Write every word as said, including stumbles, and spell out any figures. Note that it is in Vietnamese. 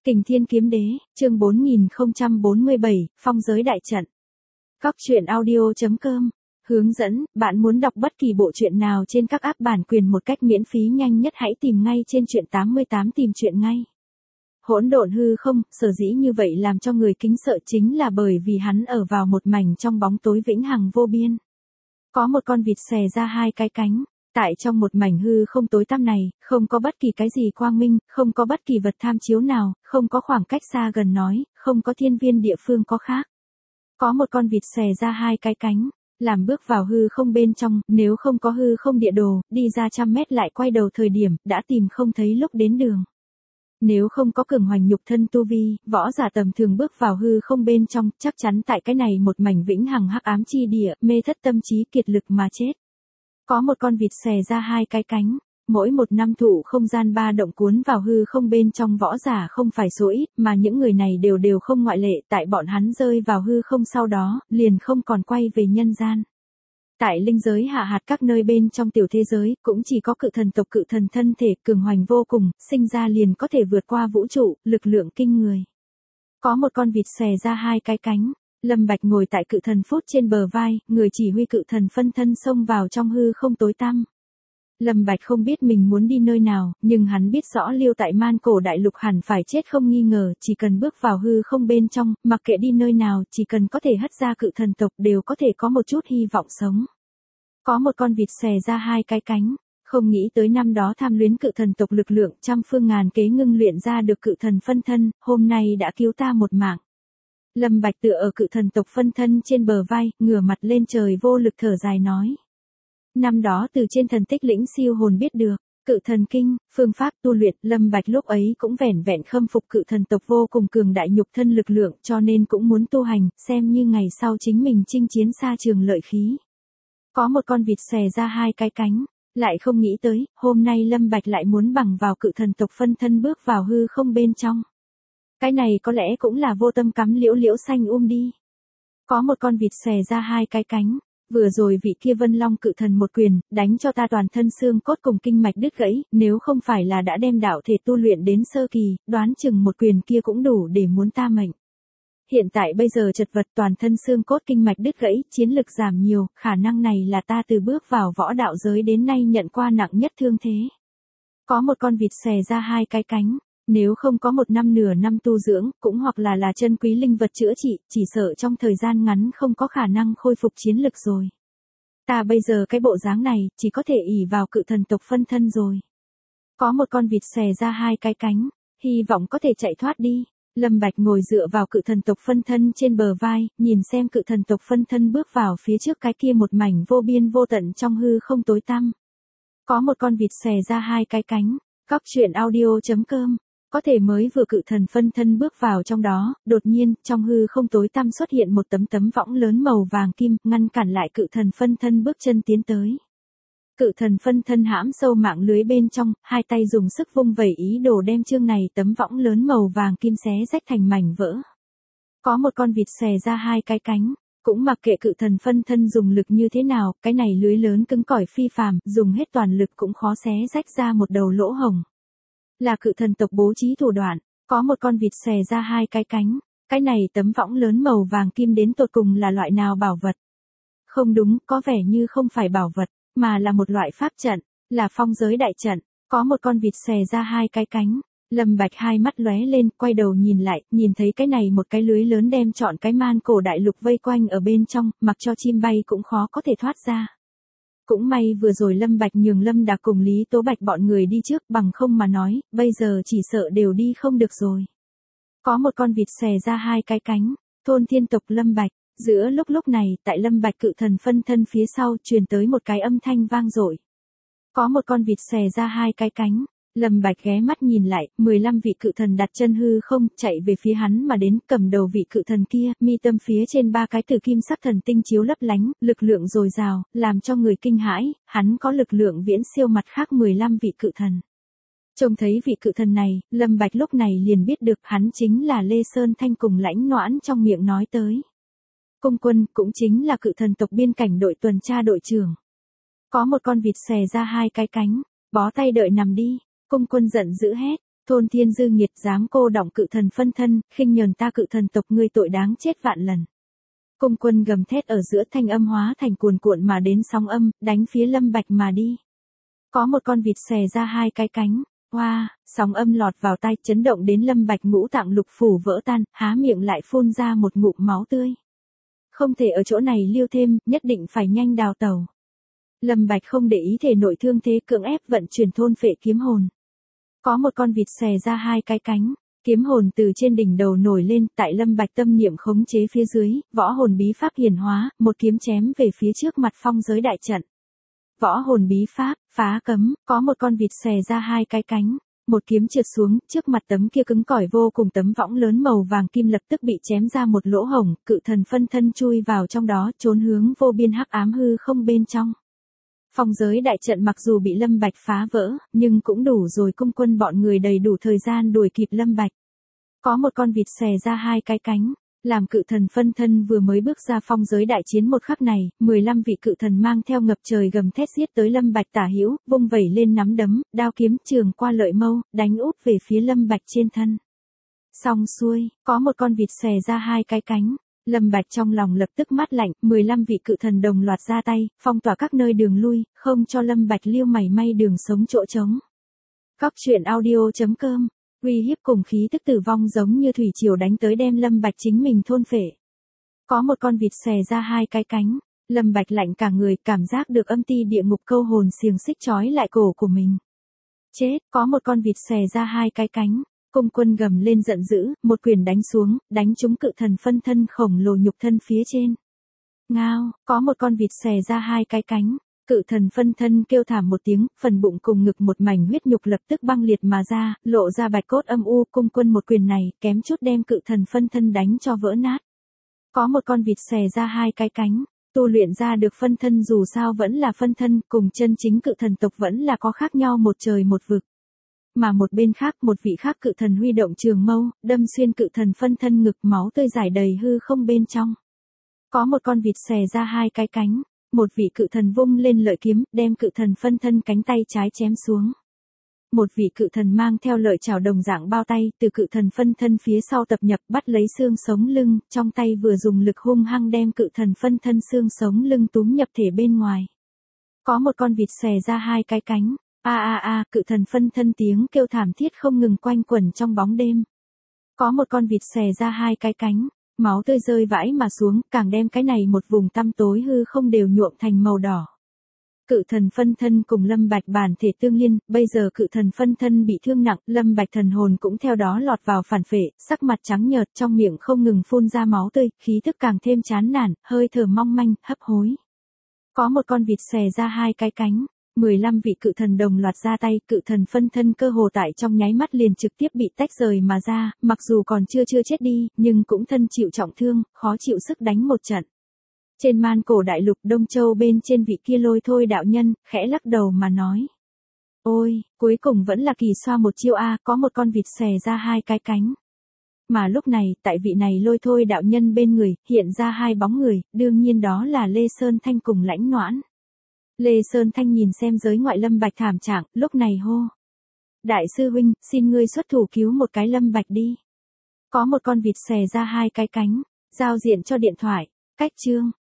Kình Thiên Kiếm Đế, chương bốn nghìn không trăm bốn mươi bảy, Phong Giới Đại Trận. Góc truyện audio chấm com. Hướng dẫn, bạn muốn đọc bất kỳ bộ truyện nào trên các app bản quyền một cách miễn phí nhanh nhất hãy tìm ngay trên truyện tám mươi tám tìm truyện ngay. Hỗn độn hư không, sở dĩ như vậy làm cho người kính sợ chính là bởi vì hắn ở vào một mảnh trong bóng tối vĩnh hằng vô biên. Có một con vịt xòe ra hai cái cánh. Tại trong một mảnh hư không tối tăm này, không có bất kỳ cái gì quang minh, không có bất kỳ vật tham chiếu nào, không có khoảng cách xa gần nói, không có thiên viên địa phương có khác. Có một con vịt xòe ra hai cái cánh, làm bước vào hư không bên trong, nếu không có hư không địa đồ, đi ra trăm mét lại quay đầu thời điểm, đã tìm không thấy lúc đến đường. Nếu không có cường hoành nhục thân tu vi, võ giả tầm thường bước vào hư không bên trong, chắc chắn tại cái này một mảnh vĩnh hằng hắc ám chi địa, mê thất tâm trí kiệt lực mà chết. Có một con vịt xòe ra hai cái cánh, mỗi một năm thụ không gian ba động cuốn vào hư không bên trong võ giả không phải số ít, mà những người này đều đều không ngoại lệ, tại bọn hắn rơi vào hư không sau đó, liền không còn quay về nhân gian. Tại linh giới hạ hạt các nơi bên trong tiểu thế giới, cũng chỉ có cự thần tộc cự thần thân thể cường hoành vô cùng, sinh ra liền có thể vượt qua vũ trụ, lực lượng kinh người. Có một con vịt xòe ra hai cái cánh. Lâm Bạch ngồi tại cự thần phút trên bờ vai, người chỉ huy cự thần phân thân xông vào trong hư không tối tăm. Lâm Bạch không biết mình muốn đi nơi nào, nhưng hắn biết rõ lưu tại man cổ đại lục hẳn phải chết không nghi ngờ, chỉ cần bước vào hư không bên trong, mặc kệ đi nơi nào, chỉ cần có thể hất ra cự thần tộc đều có thể có một chút hy vọng sống. Có một con vịt xòe ra hai cái cánh, không nghĩ tới năm đó tham luyến cự thần tộc lực lượng trăm phương ngàn kế ngưng luyện ra được cự thần phân thân, hôm nay đã cứu ta một mạng. Lâm Bạch tựa ở cự thần tộc phân thân trên bờ vai, ngửa mặt lên trời vô lực thở dài nói. Năm đó từ trên thần tích lĩnh siêu hồn biết được, cự thần kinh, phương pháp tu luyện, Lâm Bạch lúc ấy cũng vẻn vẹn khâm phục cự thần tộc vô cùng cường đại nhục thân lực lượng cho nên cũng muốn tu hành, xem như ngày sau chính mình chinh chiến xa trường lợi khí. Có một con vịt xòe ra hai cái cánh, lại không nghĩ tới, hôm nay Lâm Bạch lại muốn bằng vào cự thần tộc phân thân bước vào hư không bên trong. Cái này có lẽ cũng là vô tâm cắm liễu liễu xanh um đi. Có một con vịt xòe ra hai cái cánh, vừa rồi vị kia Vân Long cự thần một quyền, đánh cho ta toàn thân xương cốt cùng kinh mạch đứt gãy, nếu không phải là đã đem đạo thể tu luyện đến sơ kỳ, đoán chừng một quyền kia cũng đủ để muốn ta mệnh. Hiện tại bây giờ chật vật toàn thân xương cốt kinh mạch đứt gãy, chiến lực giảm nhiều, khả năng này là ta từ bước vào võ đạo giới đến nay nhận qua nặng nhất thương thế. Có một con vịt xòe ra hai cái cánh. Nếu không có một năm nửa năm tu dưỡng, cũng hoặc là là chân quý linh vật chữa trị, chỉ sợ trong thời gian ngắn không có khả năng khôi phục chiến lực rồi. Ta bây giờ cái bộ dáng này, chỉ có thể ỷ vào cự thần tộc phân thân rồi. Có một con vịt xòe ra hai cái cánh, hy vọng có thể chạy thoát đi. Lâm Bạch ngồi dựa vào cự thần tộc phân thân trên bờ vai, nhìn xem cự thần tộc phân thân bước vào phía trước cái kia một mảnh vô biên vô tận trong hư không tối tăm. Có một con vịt xòe ra hai cái cánh, góc truyện audio chấm com. Có thể mới vừa cự thần phân thân bước vào trong đó, đột nhiên, trong hư không tối tăm xuất hiện một tấm tấm võng lớn màu vàng kim, ngăn cản lại cự thần phân thân bước chân tiến tới. Cự thần phân thân hãm sâu mạng lưới bên trong, hai tay dùng sức vung vẩy ý đồ đem chương này tấm võng lớn màu vàng kim xé rách thành mảnh vỡ. Có một con vịt xòe ra hai cái cánh, cũng mặc kệ cự thần phân thân dùng lực như thế nào, cái này lưới lớn cứng cỏi phi phàm, dùng hết toàn lực cũng khó xé rách ra một đầu lỗ hổng. Là cự thần tộc bố trí thủ đoạn, có một con vịt xòe ra hai cái cánh, cái này tấm võng lớn màu vàng kim đến tột cùng là loại nào bảo vật? Không đúng, có vẻ như không phải bảo vật, mà là một loại pháp trận, là phong giới đại trận, có một con vịt xòe ra hai cái cánh. Lâm Bạch hai mắt lóe lên, quay đầu nhìn lại, nhìn thấy cái này một cái lưới lớn đem trọn cái man cổ đại lục vây quanh ở bên trong, mặc cho chim bay cũng khó có thể thoát ra. Cũng may vừa rồi Lâm Bạch nhường Lâm Đạc cùng Lý Tố Bạch bọn người đi trước, bằng không mà nói, bây giờ chỉ sợ đều đi không được rồi. Có một con vịt xòe ra hai cái cánh, thôn thiên tộc Lâm Bạch, giữa lúc lúc này, tại Lâm Bạch cự thần phân thân phía sau truyền tới một cái âm thanh vang dội. Có một con vịt xòe ra hai cái cánh, Lâm Bạch ghé mắt nhìn lại, mười lăm vị cự thần đặt chân hư không, chạy về phía hắn mà đến, cầm đầu vị cự thần kia, mi tâm phía trên ba cái tử kim sắc thần tinh chiếu lấp lánh, lực lượng dồi dào, làm cho người kinh hãi, hắn có lực lượng viễn siêu mặt khác mười lăm vị cự thần. Trông thấy vị cự thần này, Lâm Bạch lúc này liền biết được hắn chính là Lê Sơn Thanh cùng Lãnh Noãn trong miệng nói tới. Cung Quân cũng chính là cự thần tộc biên cảnh đội tuần tra đội trưởng. Có một con vịt xòe ra hai cái cánh, bó tay đợi nằm đi. Cung Quân giận dữ hét, Thôn thiên dư nghiệt dám cô đọng cự thần phân thân, khinh nhờn ta cự thần tộc ngươi tội đáng chết vạn lần. Cung quân gầm thét ở giữa thanh âm hóa thành cuồn cuộn mà đến sóng âm, đánh phía Lâm Bạch mà đi. Có một con vịt xè ra hai cái cánh, hoa, wow, sóng âm lọt vào tai chấn động đến Lâm Bạch ngũ tạng lục phủ vỡ tan, há miệng lại phun ra một ngụm máu tươi. Không thể ở chỗ này lưu thêm, nhất định phải nhanh đào tẩu. Lâm Bạch không để ý thể nội thương thế cưỡng ép vận chuyển thôn phệ kiếm hồn. Có một con vịt xè ra hai cái cánh, kiếm hồn từ trên đỉnh đầu nổi lên, tại Lâm Bạch tâm niệm khống chế phía dưới, võ hồn bí pháp hiển hóa, một kiếm chém về phía trước mặt phong giới đại trận. Võ hồn bí pháp, phá cấm, có một con vịt xè ra hai cái cánh, một kiếm trượt xuống, trước mặt tấm kia cứng cỏi vô cùng tấm võng lớn màu vàng kim lập tức bị chém ra một lỗ hổng, cự thần phân thân chui vào trong đó, trốn hướng vô biên hắc ám hư không bên trong. Phong giới đại trận mặc dù bị Lâm Bạch phá vỡ, nhưng cũng đủ rồi cung quân bọn người đầy đủ thời gian đuổi kịp Lâm Bạch. Có một con vịt xè ra hai cái cánh, làm cự thần phân thân vừa mới bước ra phong giới đại chiến một khắc này, mười lăm vị cự thần mang theo ngập trời gầm thét giết tới Lâm Bạch tả hữu, vung vẩy lên nắm đấm, đao kiếm trường qua lợi mâu, đánh úp về phía Lâm Bạch trên thân. Xong xuôi, có một con vịt xè ra hai cái cánh. Lâm Bạch trong lòng lập tức mát lạnh, mười lăm vị cự thần đồng loạt ra tay, phong tỏa các nơi đường lui, không cho Lâm Bạch liêu mảy may đường sống chỗ trống. Góc truyện audio chấm com, uy hiếp cùng khí tức tử vong giống như thủy triều đánh tới đem Lâm Bạch chính mình thôn phệ. Có một con vịt xè ra hai cái cánh, Lâm Bạch lạnh cả người, cảm giác được âm ti địa ngục câu hồn xiềng xích trói lại cổ của mình. Chết, có một con vịt xè ra hai cái cánh. Cung quân gầm lên giận dữ, một quyền đánh xuống, đánh trúng cự thần phân thân khổng lồ nhục thân phía trên. Ngao, có một con vịt xè ra hai cái cánh, cự thần phân thân kêu thảm một tiếng, phần bụng cùng ngực một mảnh huyết nhục lập tức băng liệt mà ra, lộ ra bạch cốt âm u. Cung quân một quyền này, kém chút đem cự thần phân thân đánh cho vỡ nát. Có một con vịt xè ra hai cái cánh, tu luyện ra được phân thân dù sao vẫn là phân thân, cùng chân chính cự thần tộc vẫn là có khác nhau một trời một vực. Mà một bên khác, một vị khác cự thần huy động trường mâu, đâm xuyên cự thần phân thân ngực, máu tươi rải đầy hư không bên trong. Có một con vịt xè ra hai cái cánh, một vị cự thần vung lên lợi kiếm, đem cự thần phân thân cánh tay trái chém xuống. Một vị cự thần mang theo lợi chảo đồng dạng bao tay, từ cự thần phân thân phía sau tập nhập, bắt lấy xương sống lưng, trong tay vừa dùng lực hung hăng đem cự thần phân thân xương sống lưng túm nhập thể bên ngoài. Có một con vịt xè ra hai cái cánh. A a a, cự thần phân thân tiếng kêu thảm thiết không ngừng quanh quẩn trong bóng đêm. Có một con vịt xè ra hai cái cánh, máu tươi rơi vãi mà xuống, càng đem cái này một vùng tăm tối hư không đều nhuộm thành màu đỏ. Cự thần phân thân cùng Lâm Bạch bản thể tương liên, bây giờ cự thần phân thân bị thương nặng, Lâm Bạch thần hồn cũng theo đó lọt vào phản phệ, sắc mặt trắng nhợt, trong miệng không ngừng phun ra máu tươi, khí tức càng thêm chán nản, hơi thở mong manh, hấp hối. Có một con vịt xè ra hai cái cánh. mười lăm vị cự thần đồng loạt ra tay, cự thần phân thân cơ hồ tại trong nháy mắt liền trực tiếp bị tách rời mà ra, mặc dù còn chưa chưa chết đi, nhưng cũng thân chịu trọng thương, khó chịu sức đánh một trận. Trên man cổ đại lục Đông Châu bên trên vị kia lôi thôi đạo nhân, khẽ lắc đầu mà nói. Ôi, cuối cùng vẫn là kỳ xoa một chiêu A, có một con vịt xè ra hai cái cánh. Mà lúc này, tại vị này lôi thôi đạo nhân bên người, hiện ra hai bóng người, đương nhiên đó là Lê Sơn Thanh cùng Lãnh Noãn. Lê Sơn Thanh nhìn xem giới ngoại Lâm Bạch thảm trạng, lúc này hô. Đại sư huynh, xin ngươi xuất thủ cứu một cái Lâm Bạch đi. Có một con vịt xè ra hai cái cánh, giao diện cho điện thoại, cách chương.